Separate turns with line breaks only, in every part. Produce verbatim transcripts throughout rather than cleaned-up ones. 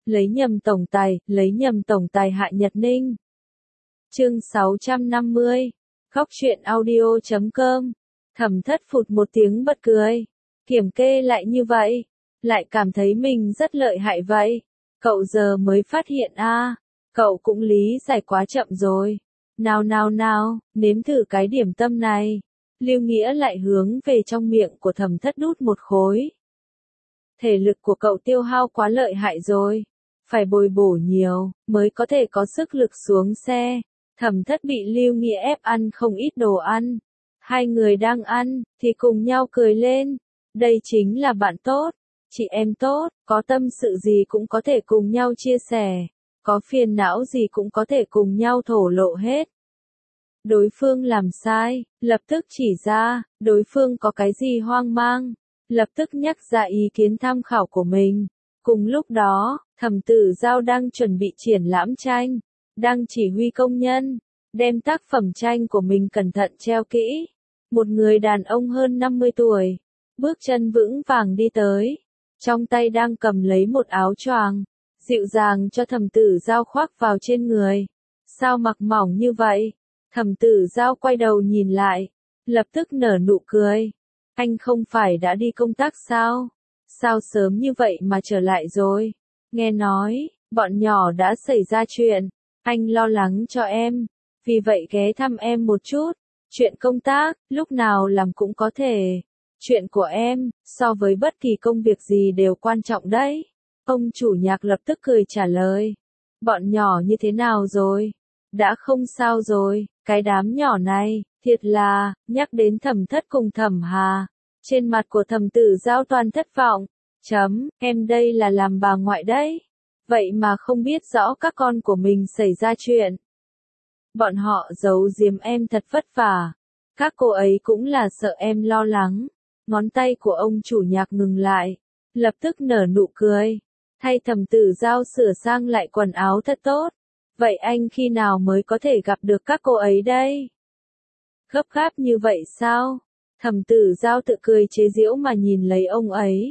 lấy nhầm tổng tài, lấy nhầm tổng tài Hạ Nhật Ninh. Chương sáu trăm năm mươi, khóc chuyện audio chấm com. Thẩm Thất phụt một tiếng bật cười. Kiểm kê lại như vậy, lại cảm thấy mình rất lợi hại vậy. Cậu giờ mới phát hiện a, à, cậu cũng lý giải quá chậm rồi. Nào nào nào, nếm thử cái điểm tâm này. Lưu Nghĩa lại hướng về trong miệng của Thẩm Thất đút một khối. Thể lực của cậu tiêu hao quá lợi hại rồi, phải bồi bổ nhiều, mới có thể có sức lực xuống xe. Thẩm Thất bị Lưu Nghĩa ép ăn không ít đồ ăn. Hai người đang ăn, thì cùng nhau cười lên. Đây chính là bạn tốt, chị em tốt, có tâm sự gì cũng có thể cùng nhau chia sẻ, có phiền não gì cũng có thể cùng nhau thổ lộ hết. Đối phương làm sai, lập tức chỉ ra, đối phương có cái gì hoang mang, lập tức nhắc ra ý kiến tham khảo của mình. Cùng lúc đó, Thẩm Tử Giao đang chuẩn bị triển lãm tranh, đang chỉ huy công nhân, đem tác phẩm tranh của mình cẩn thận treo kỹ. Một người đàn ông hơn năm mươi tuổi, bước chân vững vàng đi tới, trong tay đang cầm lấy một áo choàng, dịu dàng cho Thẩm Tử Giao khoác vào trên người. Sao mặc mỏng như vậy? Thẩm Tử Giao quay đầu nhìn lại, lập tức nở nụ cười. Anh không phải đã đi công tác sao? Sao sớm như vậy mà trở lại rồi? Nghe nói, bọn nhỏ đã xảy ra chuyện, anh lo lắng cho em, vì vậy ghé thăm em một chút. Chuyện công tác, lúc nào làm cũng có thể. Chuyện của em, so với bất kỳ công việc gì đều quan trọng đấy. Ông chủ nhạc lập tức cười trả lời. Bọn nhỏ như thế nào rồi? Đã không sao rồi, cái đám nhỏ này, thiệt là, nhắc đến Thẩm Thất cùng Thẩm Hà. Trên mặt của Thẩm Tử Giao toàn thất vọng. Chấm, em đây là làm bà ngoại đấy. Vậy mà không biết rõ các con của mình xảy ra chuyện. Bọn họ giấu giếm em thật vất vả. Các cô ấy cũng là sợ em lo lắng. Ngón tay của ông chủ nhạc ngừng lại, lập tức nở nụ cười. Thay Thẩm Tử Giao sửa sang lại quần áo thật tốt. Vậy anh khi nào mới có thể gặp được các cô ấy đây? Gấp gáp như vậy sao? Thẩm Tử Giao tự cười chế giễu mà nhìn lấy ông ấy.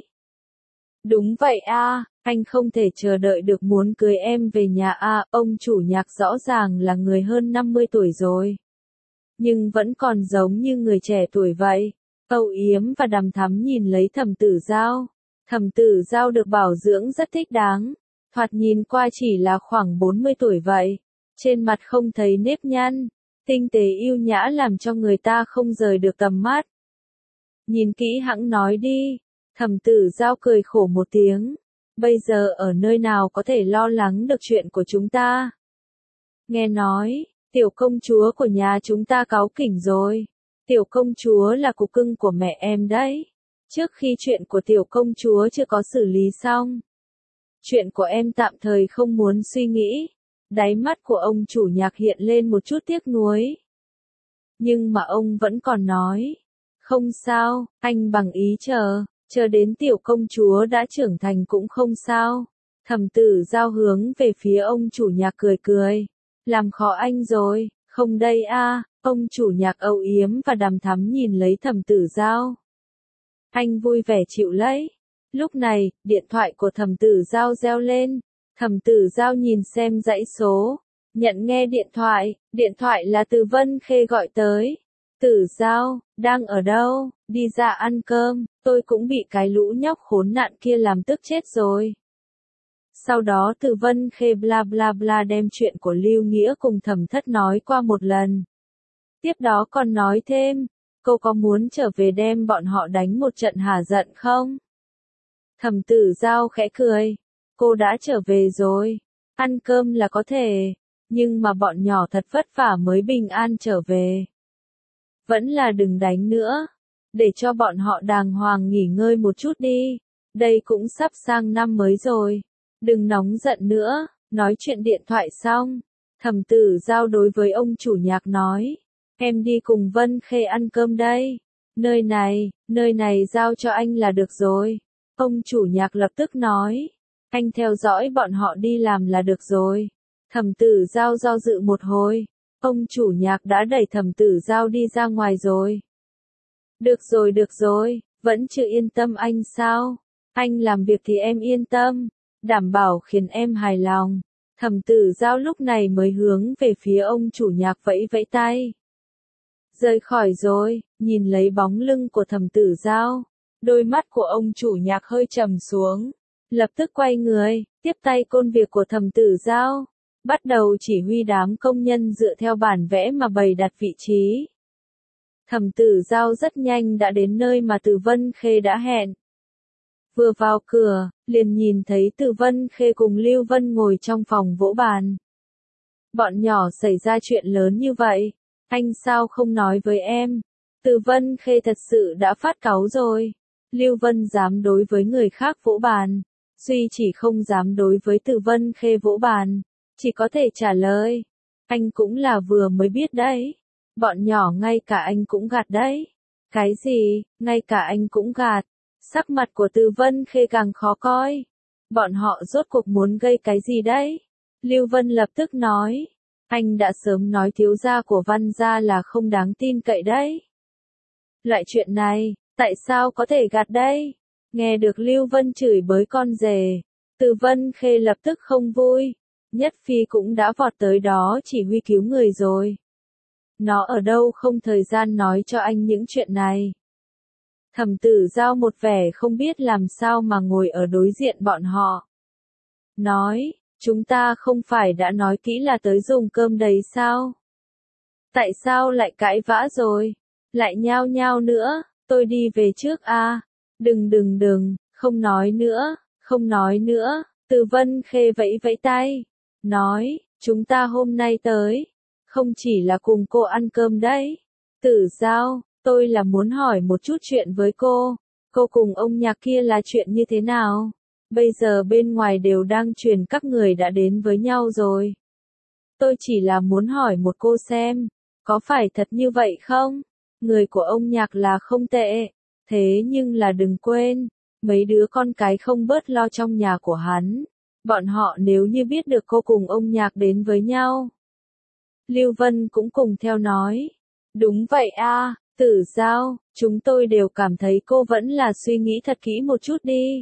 Đúng vậy a, à, anh không thể chờ đợi được muốn cưới em về nhà a. À, ông chủ nhạc rõ ràng là người hơn năm mươi tuổi rồi, nhưng vẫn còn giống như người trẻ tuổi vậy. Âu Yếm và Đằm Thắm nhìn lấy Thẩm Tử Giao. Thẩm Tử Giao được bảo dưỡng rất thích đáng, thoạt nhìn qua chỉ là khoảng bốn mươi tuổi vậy. Trên mặt không thấy nếp nhăn, tinh tế yêu nhã làm cho người ta không rời được tầm mắt. Nhìn kỹ hẵng nói đi. Thẩm Tử Giao cười khổ một tiếng. Bây giờ ở nơi nào có thể lo lắng được chuyện của chúng ta? Nghe nói, tiểu công chúa của nhà chúng ta cáu kỉnh rồi. Tiểu công chúa là cục cưng của mẹ em đấy. Trước khi chuyện của tiểu công chúa chưa có xử lý xong, chuyện của em tạm thời không muốn suy nghĩ. Đáy mắt của ông chủ nhạc hiện lên một chút tiếc nuối. Nhưng mà ông vẫn còn nói. Không sao, anh bằng ý chờ. Chờ đến tiểu công chúa đã trưởng thành cũng không sao. Thẩm Tử Giao hướng về phía ông chủ nhạc cười cười. Làm khó anh rồi, không đây a. À, ông chủ nhạc Âu Yếm và Đằm Thắm nhìn lấy Thẩm Tử Giao. Anh vui vẻ chịu lấy. Lúc này, điện thoại của Thẩm Tử Giao reo lên. Thẩm Tử Giao nhìn xem dãy số, nhận nghe điện thoại, điện thoại là từ Vân Khê gọi tới. Tử Giao, đang ở đâu? Đi ra ăn cơm, tôi cũng bị cái lũ nhóc khốn nạn kia làm tức chết rồi. Sau đó Từ Vân Khê bla bla bla đem chuyện của Lưu Nghĩa cùng Thẩm Thất nói qua một lần. Tiếp đó còn nói thêm, cô có muốn trở về đem bọn họ đánh một trận hả giận không? Thẩm Tử Giao khẽ cười, cô đã trở về rồi, ăn cơm là có thể, nhưng mà bọn nhỏ thật vất vả mới bình an trở về. Vẫn là đừng đánh nữa, để cho bọn họ đàng hoàng nghỉ ngơi một chút đi, đây cũng sắp sang năm mới rồi, đừng nóng giận nữa. Nói chuyện điện thoại xong, Thẩm Tử Giao đối với ông chủ nhạc nói, em đi cùng Vân Khê ăn cơm đây, nơi này, nơi này giao cho anh là được rồi. Ông chủ nhạc lập tức nói, anh theo dõi bọn họ đi làm là được rồi. Thẩm Tử Giao do dự một hồi, ông chủ nhạc đã đẩy Thẩm Tử Giao đi ra ngoài rồi. Được rồi được rồi, vẫn chưa yên tâm anh sao? Anh làm việc thì em yên tâm, đảm bảo khiến em hài lòng. Thẩm Tử Giao lúc này mới hướng về phía ông chủ nhạc vẫy vẫy tay. Rời khỏi rồi, nhìn lấy bóng lưng của Thẩm Tử Giao, đôi mắt của ông chủ nhạc hơi trầm xuống, lập tức quay người, tiếp tay công việc của Thẩm Tử Giao, bắt đầu chỉ huy đám công nhân dựa theo bản vẽ mà bày đặt vị trí. Thẩm Tử Giao rất nhanh đã đến nơi mà Từ Vân Khê đã hẹn. Vừa vào cửa, liền nhìn thấy Từ Vân Khê cùng Lưu Vân ngồi trong phòng vỗ bàn. Bọn nhỏ xảy ra chuyện lớn như vậy, anh sao không nói với em? Từ Vân Khê thật sự đã phát cáu rồi. Lưu Vân dám đối với người khác vỗ bàn, duy chỉ không dám đối với Từ Vân Khê vỗ bàn, chỉ có thể trả lời. Anh cũng là vừa mới biết đấy. Bọn nhỏ ngay cả anh cũng gạt đấy. Cái gì, ngay cả anh cũng gạt. Sắc mặt của Từ Vân Khê càng khó coi. Bọn họ rốt cuộc muốn gây cái gì đấy? Lưu Vân lập tức nói. Anh đã sớm nói thiếu gia của Văn gia là không đáng tin cậy đấy. Loại chuyện này, tại sao có thể gạt đây? Nghe được Lưu Vân chửi bới con rể, Từ Vân Khê lập tức không vui. Nhất Phi cũng đã vọt tới đó chỉ huy cứu người rồi. Nó ở đâu không thời gian nói cho anh những chuyện này. Thẩm Tử Giao một vẻ không biết làm sao mà ngồi ở đối diện bọn họ. Nói, chúng ta không phải đã nói kỹ là tới dùng cơm đấy sao? Tại sao lại cãi vã rồi? Lại nhao nhao nữa, tôi đi về trước a. Đừng đừng đừng, không nói nữa, không nói nữa. Từ Vân Khê vẫy vẫy tay, nói, chúng ta hôm nay tới, không chỉ là cùng cô ăn cơm đấy. Tử Giao, tôi là muốn hỏi một chút chuyện với cô, cô cùng ông nhạc kia là chuyện như thế nào? Bây giờ bên ngoài đều đang truyền các người đã đến với nhau rồi. Tôi chỉ là muốn hỏi một cô xem, có phải thật như vậy không? Người của ông nhạc là không tệ, thế nhưng là đừng quên, mấy đứa con cái không bớt lo trong nhà của hắn. Bọn họ nếu như biết được cô cùng ông nhạc đến với nhau. Lưu Vân cũng cùng theo nói. Đúng vậy a, Tử Giao, chúng tôi đều cảm thấy cô vẫn là suy nghĩ thật kỹ một chút đi.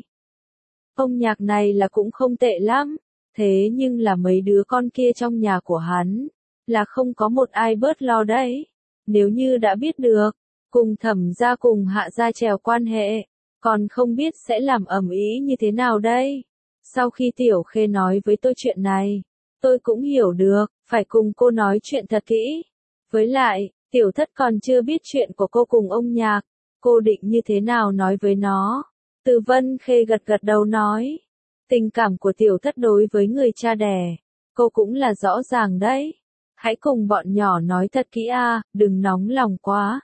Ông nhạc này là cũng không tệ lắm, thế nhưng là mấy đứa con kia trong nhà của hắn, là không có một ai bớt lo đấy. Nếu như đã biết được, cùng Thẩm gia cùng Hạ gia trèo quan hệ, còn không biết sẽ làm ầm ĩ như thế nào đây. Sau khi Tiểu Khê nói với tôi chuyện này, tôi cũng hiểu được, phải cùng cô nói chuyện thật kỹ. Với lại, Tiểu Thất còn chưa biết chuyện của cô cùng ông nhạc, cô định như thế nào nói với nó. Từ Vân Khê gật gật đầu nói, tình cảm của Tiểu Thất đối với người cha đẻ, cô cũng là rõ ràng đấy. Hãy cùng bọn nhỏ nói thật kỹ a, đừng nóng lòng quá.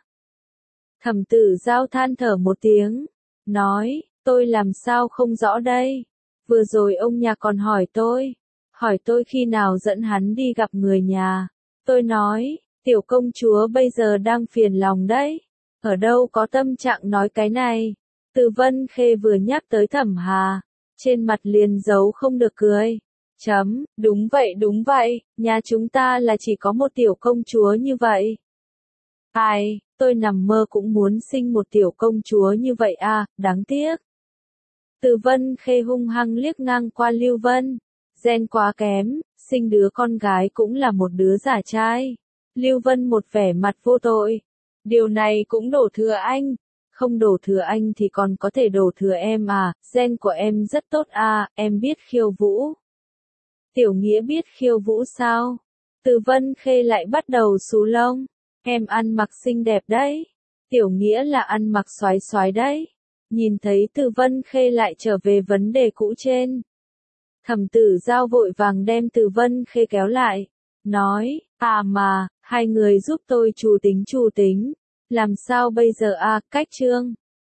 Thẩm Tử Giao than thở một tiếng, nói, tôi làm sao không rõ đây. Vừa rồi ông nhà còn hỏi tôi, hỏi tôi khi nào dẫn hắn đi gặp người nhà. Tôi nói, tiểu công chúa bây giờ đang phiền lòng đấy, ở đâu có tâm trạng nói cái này. Từ Vân Khê vừa nhắc tới Thẩm Hà, trên mặt liền giấu không được cười. Chấm, đúng vậy đúng vậy, nhà chúng ta là chỉ có một tiểu công chúa như vậy. Ai, tôi nằm mơ cũng muốn sinh một tiểu công chúa như vậy à, đáng tiếc. Từ Vân Khê hung hăng liếc ngang qua Lưu Vân, gen quá kém, sinh đứa con gái cũng là một đứa giả trai. Lưu Vân một vẻ mặt vô tội, điều này cũng đổ thừa anh, không đổ thừa anh thì còn có thể đổ thừa em à, gen của em rất tốt à, em biết khiêu vũ. Tiểu Nghĩa biết khiêu vũ sao? Từ Vân Khê lại bắt đầu xú lông, em ăn mặc xinh đẹp đấy. Tiểu Nghĩa là ăn mặc xoái xoái đấy. Nhìn thấy Từ Vân Khê lại trở về vấn đề cũ trên. Thẩm Tử Giao vội vàng đem Từ Vân Khê kéo lại, nói, à mà, hai người giúp tôi chủ tính chủ tính, làm sao bây giờ à, cách trương.